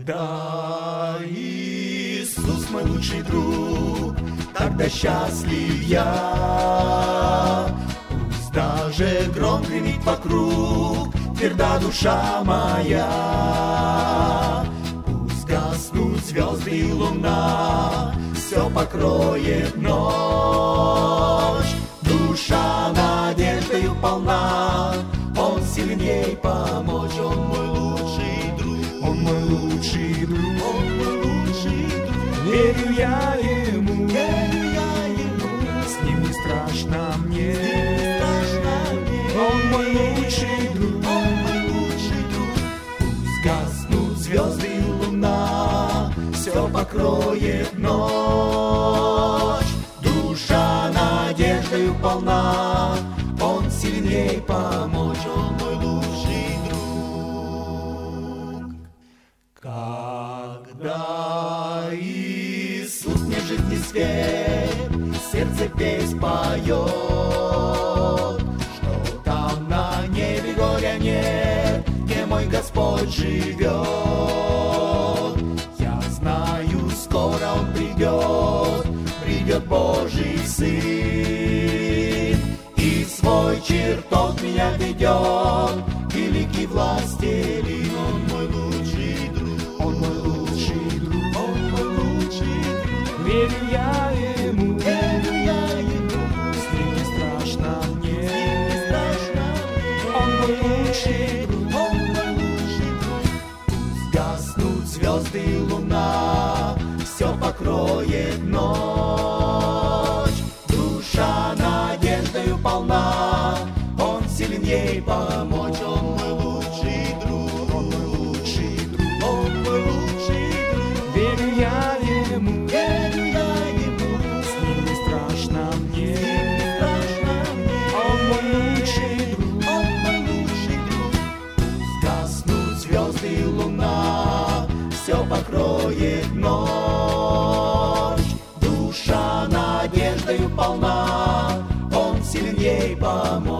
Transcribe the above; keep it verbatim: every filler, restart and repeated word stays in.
Когда Иисус мой лучший друг, тогда счастлив я. Пусть даже гром гремит вокруг, тверда душа моя. Пусть гаснут звезды и луна, все покроет ночь. Душа надеждою полна, Он сильней помочь. Он мой лучший друг, Он мой лучший друг, Он мой лучший друг. Верю я Ему, верю я Ему, с Ним не страшно мне, с Ним не страшно мне. Он мой лучший друг, Он мой лучший друг. Пусть гаснут звезды и луна, все покроет ночь. Душа надеждою полна, Он сильней помочь. Он мой лучший друг. Когда Иисус мне в жизни свет, сердце песнь поет, что там на небе горя нет, где мой Господь живет. Я знаю, скоро Он придет, придет Божий Сын, и свой чертог меня ведет, великий властелин. Он мой лучший друг, Он мой лучший друг, Он мой лучший друг. Верю я Ему, верю я Ему, с Ним не страшно мне, с Ним не страшно мне. Он мой лучший друг, Он мой лучший друг. Пусть гаснут звезды и луна, все покроет ночь. Душа надеждою полна, Он сильней помочь. Он мой лучший друг, Он мой лучший друг, Он мой лучший друг. Верю я Ему, верю я Ему, с Ним не страшно мне, с Ним не страшно мне. Он мой лучший друг, Он мой лучший друг. Пусть гаснут звезды и луна, все покроет ночь. Душа надеждою полна, Он сильней помочь.